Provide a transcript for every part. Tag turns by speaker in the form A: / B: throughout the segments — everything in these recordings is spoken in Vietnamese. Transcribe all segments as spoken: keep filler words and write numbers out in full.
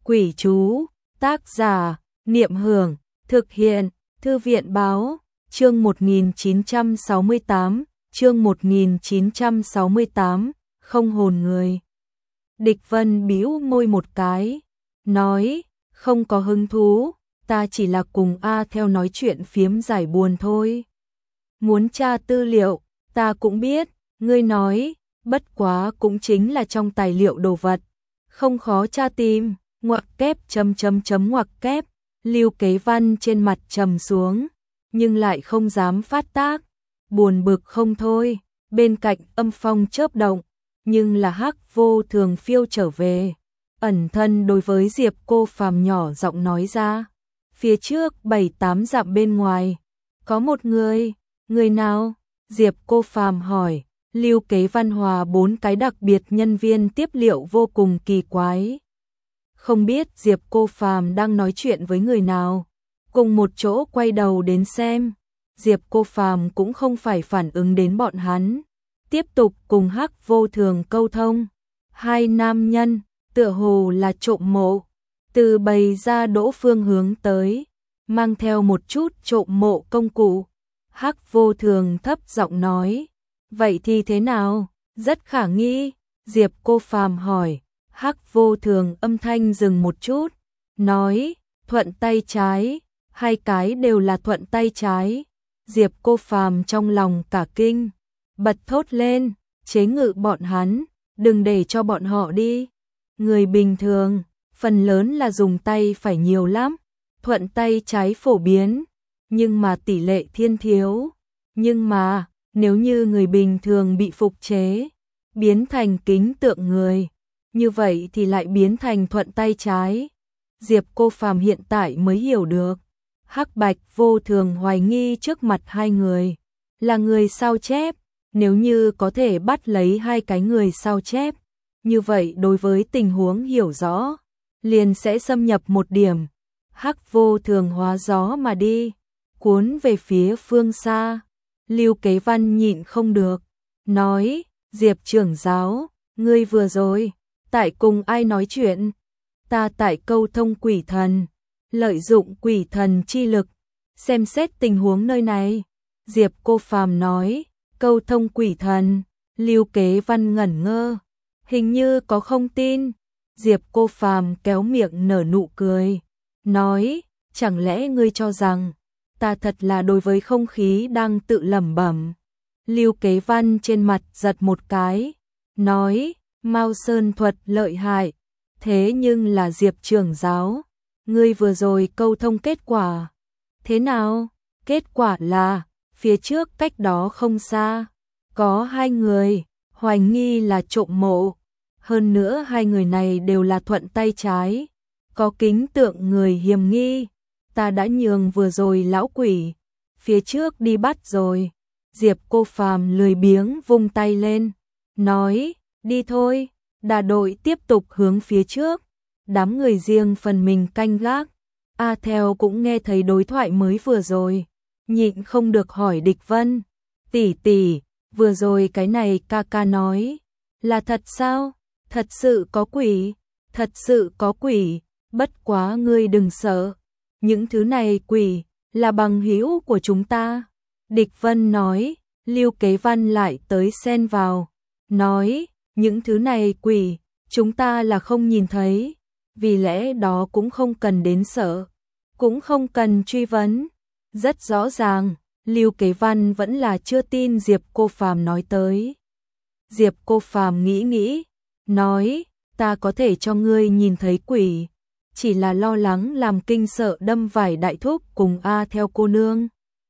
A: Quỷ chú, tác giả, Niệm Hưởng, thực hiện, Thư viện báo, chương một nghìn chín trăm sáu mươi tám, chương một nghìn chín trăm sáu mươi tám, không hồn người. Địch Vân bĩu môi một cái, nói, không có hứng thú, ta chỉ là cùng A theo nói chuyện phiếm giải buồn thôi. Muốn tra tư liệu, ta cũng biết, ngươi nói, bất quá cũng chính là trong tài liệu đồ vật, không khó tra tìm, ngoặc kép chấm chấm chấm ngoặc kép, Lưu Kế Văn trên mặt trầm xuống, nhưng lại không dám phát tác, buồn bực không thôi, bên cạnh âm phong chớp động, nhưng là Hắc Vô Thường phiêu trở về, ẩn thân đối với Diệp Cô Phàm nhỏ giọng nói ra, phía trước bảy tám dặm bên ngoài, có một người, người nào? Diệp Cô Phàm hỏi. Lưu Kế Văn hòa bốn cái đặc biệt nhân viên tiếp liệu vô cùng kỳ quái. Không biết Diệp Cô Phàm đang nói chuyện với người nào, cùng một chỗ quay đầu đến xem. Diệp Cô Phàm cũng không phải phản ứng đến bọn hắn, tiếp tục cùng Hắc Vô Thường câu thông. Hai nam nhân, tựa hồ là trộm mộ, từ bày ra đỗ phương hướng tới, mang theo một chút trộm mộ công cụ. Hắc Vô Thường thấp giọng nói, vậy thì thế nào? Rất khả nghi. Diệp Cô Phàm hỏi. Hắc Vô Thường âm thanh dừng một chút, nói, thuận tay trái, hai cái đều là thuận tay trái. Diệp Cô Phàm trong lòng cả kinh, bật thốt lên, chế ngự bọn hắn, đừng để cho bọn họ đi. Người bình thường, phần lớn là dùng tay phải nhiều lắm, thuận tay trái phổ biến, nhưng mà tỷ lệ thiên thiếu. Nhưng mà, nếu như người bình thường bị phục chế, biến thành kính tượng người, như vậy thì lại biến thành thuận tay trái. Diệp Cô Phàm hiện tại mới hiểu được. Hắc Bạch Vô Thường hoài nghi trước mặt hai người, là người sao chép, nếu như có thể bắt lấy hai cái người sao chép, như vậy đối với tình huống hiểu rõ, liền sẽ xâm nhập một điểm. Hắc Vô Thường hóa gió mà đi, cuốn về phía phương xa. Lưu Kế Văn nhịn không được, nói, Diệp trưởng giáo, ngươi vừa rồi, tại cùng ai nói chuyện? Ta tại câu thông quỷ thần, lợi dụng quỷ thần chi lực, xem xét tình huống nơi này. Diệp Cô Phàm nói, câu thông quỷ thần. Lưu Kế Văn ngẩn ngơ, hình như có không tin. Diệp Cô Phàm kéo miệng nở nụ cười, nói, chẳng lẽ ngươi cho rằng ta thật là đối với không khí đang tự lẩm bẩm? Lưu Kế Văn trên mặt giật một cái, nói, Mao Sơn thuật lợi hại, thế nhưng là Diệp trưởng giáo, ngươi vừa rồi câu thông kết quả thế nào? Kết quả là, phía trước cách đó không xa, có hai người, hoài nghi là trộm mộ, hơn nữa hai người này đều là thuận tay trái, có kính tượng người hiểm nghi. Ta đã nhường vừa rồi lão quỷ phía trước đi bắt rồi. Diệp Cô Phàm lười biếng vung tay lên, nói, đi thôi. Đà đội tiếp tục hướng phía trước, đám người riêng phần mình canh gác. A Theo cũng nghe thấy đối thoại mới vừa rồi, nhịn không được hỏi Địch Vân, tỷ tỷ, vừa rồi cái này ca ca nói, là thật sao? Thật sự có quỷ, thật sự có quỷ, bất quá ngươi đừng sợ. Những thứ này quỷ, là bằng hữu của chúng ta. Địch Vân nói. Lưu Kế Văn lại tới xen vào, nói, những thứ này quỷ, chúng ta là không nhìn thấy, vì lẽ đó cũng không cần đến sợ, cũng không cần truy vấn. Rất rõ ràng, Lưu Kế Văn vẫn là chưa tin Diệp Cô Phàm nói tới. Diệp Cô Phàm nghĩ nghĩ, nói, ta có thể cho ngươi nhìn thấy quỷ, chỉ là lo lắng làm kinh sợ Đâm Vải đại thúc cùng A Theo cô nương.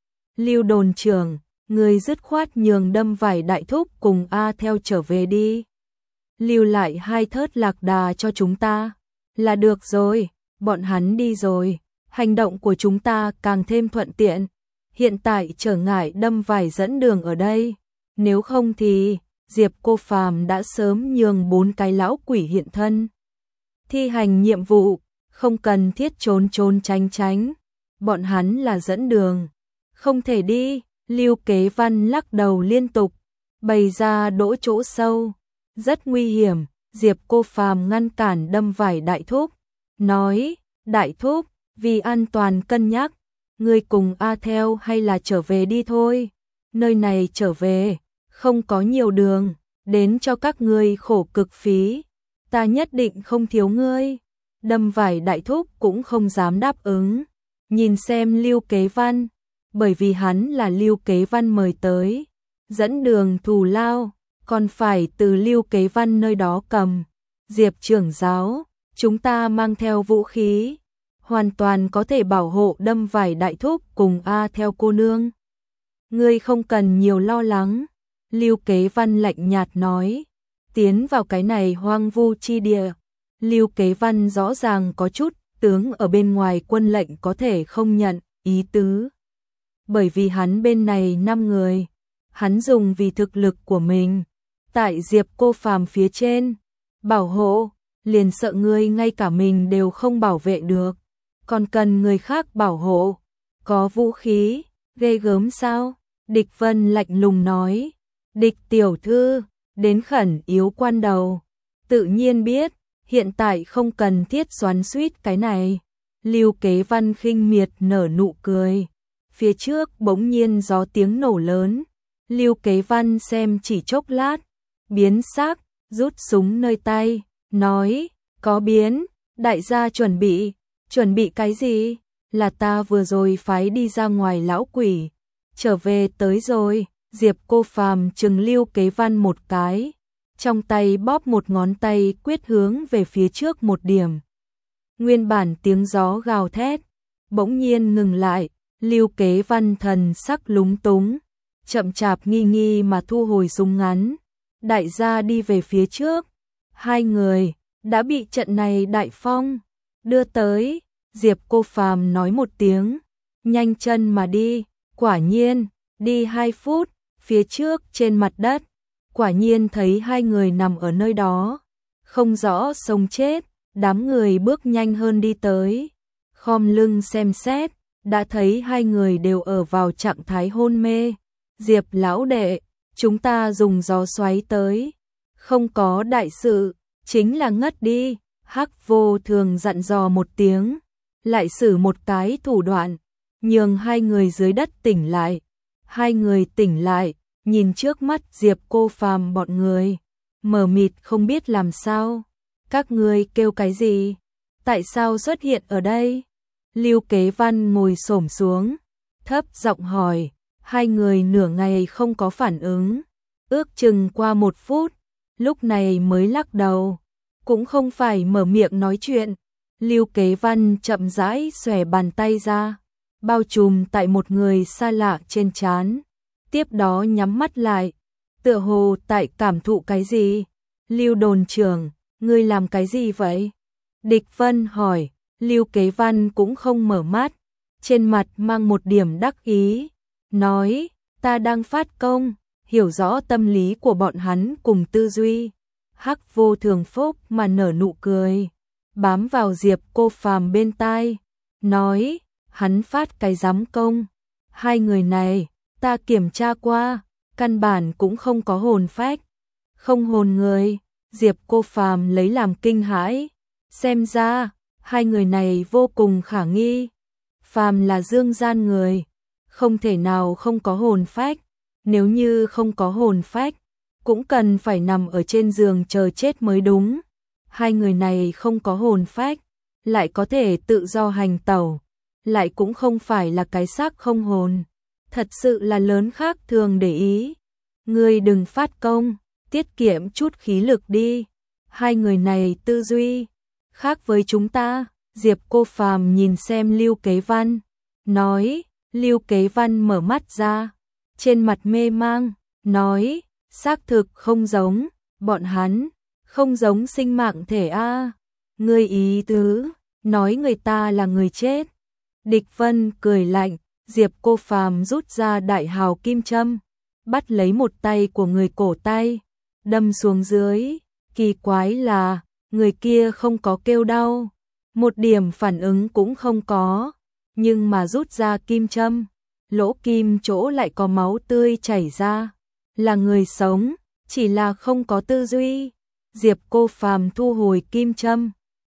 A: Lưu đồn trưởng, người dứt khoát nhường Đâm Vải đại thúc cùng A Theo trở về đi, lưu lại hai thớt lạc đà cho chúng ta là được rồi. Bọn hắn đi rồi, hành động của chúng ta càng thêm thuận tiện. Hiện tại trở ngại Đâm Vải dẫn đường ở đây, nếu không thì Diệp Cô Phàm đã sớm nhường bốn cái lão quỷ hiện thân, thi hành nhiệm vụ, không cần thiết trốn trốn tránh tránh. Bọn hắn là dẫn đường, không thể đi. Lưu Kế Văn lắc đầu liên tục, bày ra đỗ chỗ sâu, rất nguy hiểm. Diệp Cô Phàm ngăn cản Đâm Vải đại thúc, nói, đại thúc, vì an toàn cân nhắc, ngươi cùng A theo hay là trở về đi thôi, nơi này trở về, không có nhiều đường, đến cho các ngươi khổ cực phí, ta nhất định không thiếu ngươi. Đâm Vải đại thúc cũng không dám đáp ứng, nhìn xem Lưu Kế Văn, bởi vì hắn là Lưu Kế Văn mời tới, dẫn đường thù lao, còn phải từ Lưu Kế Văn nơi đó cầm. Diệp trưởng giáo, chúng ta mang theo vũ khí, hoàn toàn có thể bảo hộ Đâm Vải đại thúc cùng A theo cô nương. Ngươi không cần nhiều lo lắng, Lưu Kế Văn lạnh nhạt nói, tiến vào cái này hoang vu chi địa. Lưu Kế Văn rõ ràng có chút tướng ở bên ngoài quân lệnh có thể không nhận ý tứ. Bởi vì hắn bên này năm người, hắn dùng vì thực lực của mình, tại Diệp Cô Phàm phía trên, bảo hộ, liền sợ ngươi ngay cả mình đều không bảo vệ được, còn cần người khác bảo hộ, có vũ khí, ghê gớm sao? Địch Vân lạnh lùng nói, Địch tiểu thư, đến khẩn yếu quan đầu, tự nhiên biết, hiện tại không cần thiết xoắn xuýt cái này. Lưu Kế Văn khinh miệt nở nụ cười, phía trước bỗng nhiên gió tiếng nổ lớn, Lưu Kế Văn xem chỉ chốc lát, biến sắc, rút súng nơi tay, nói, có biến, đại gia chuẩn bị, chuẩn bị cái gì? Là ta vừa rồi phái đi ra ngoài lão quỷ, trở về tới rồi. Diệp Cô Phàm trừng Lưu Kế Văn một cái, trong tay bóp một ngón tay quyết hướng về phía trước một điểm. Nguyên bản tiếng gió gào thét, bỗng nhiên ngừng lại, Lưu Kế Văn thần sắc lúng túng, chậm chạp nghi nghi mà thu hồi súng ngắn. Đại gia đi về phía trước, hai người đã bị trận này đại phong đưa tới. Diệp Cô Phàm nói một tiếng, nhanh chân mà đi, quả nhiên, đi hai phút, phía trước trên mặt đất, quả nhiên thấy hai người nằm ở nơi đó, không rõ sống chết, đám người bước nhanh hơn đi tới, khom lưng xem xét, đã thấy hai người đều ở vào trạng thái hôn mê. Diệp lão đệ, chúng ta dùng gió xoáy tới, không có đại sự, chính là ngất đi. Hắc Vô Thường dặn dò một tiếng, lại sử một cái thủ đoạn, nhường hai người dưới đất tỉnh lại. Hai người tỉnh lại, nhìn trước mắt Diệp Cô Phàm bọn người, mờ mịt không biết làm sao. Các ngươi kêu cái gì? Tại sao xuất hiện ở đây? Lưu Kế Văn ngồi xổm xuống, thấp giọng hỏi. Hai người nửa ngày không có phản ứng, ước chừng qua một phút, lúc này mới lắc đầu, cũng không phải mở miệng nói chuyện. Lưu Kế Văn chậm rãi xòe bàn tay ra, bao trùm tại một người xa lạ trên trán, tiếp đó nhắm mắt lại, tựa hồ tại cảm thụ cái gì. Lưu đồn trưởng, ngươi làm cái gì vậy? Địch Vân hỏi. Lưu Kế Văn cũng không mở mắt, trên mặt mang một điểm đắc ý, nói, ta đang phát công, hiểu rõ tâm lý của bọn hắn cùng tư duy. Hắc Vô Thường phúc mà nở nụ cười, bám vào Diệp Cô Phàm bên tai, nói, hắn phát cái giám công, hai người này, ta kiểm tra qua, căn bản cũng không có hồn phách, không hồn người. Diệp Cô Phàm lấy làm kinh hãi, xem ra, hai người này vô cùng khả nghi. Phàm là dương gian người, không thể nào không có hồn phách, nếu như không có hồn phách, cũng cần phải nằm ở trên giường chờ chết mới đúng. Hai người này không có hồn phách, lại có thể tự do hành tẩu, lại cũng không phải là cái xác không hồn, thật sự là lớn khác thường để ý. Ngươi đừng phát công, tiết kiệm chút khí lực đi. Hai người này tư duy khác với chúng ta. Diệp Cô Phàm nhìn xem Lưu Kế Văn, nói. Lưu Kế Văn mở mắt ra, trên mặt mê mang, nói, xác thực không giống, bọn hắn không giống sinh mạng thể a. Ngươi ý tứ, nói người ta là người chết. Địch Vân cười lạnh. Diệp Cô Phàm rút ra đại hào kim châm, bắt lấy một tay của người cổ tay, đâm xuống dưới. Kỳ quái là, người kia không có kêu đau, một điểm phản ứng cũng không có, nhưng mà rút ra kim châm, lỗ kim chỗ lại có máu tươi chảy ra, là người sống, chỉ là không có tư duy. Diệp Cô Phàm thu hồi kim châm,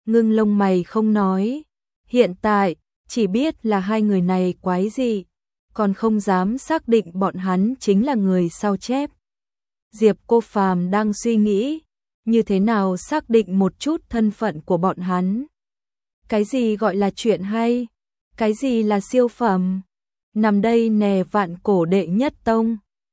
A: ngưng lông mày không nói. Hiện tại, chỉ biết là hai người này quái dị, còn không dám xác định bọn hắn chính là người sao chép. Diệp Cô Phàm đang suy nghĩ, như thế nào xác định một chút thân phận của bọn hắn. Cái gì gọi là chuyện hay? Cái gì là siêu phẩm? Nằm đây nè vạn cổ đệ nhất tông.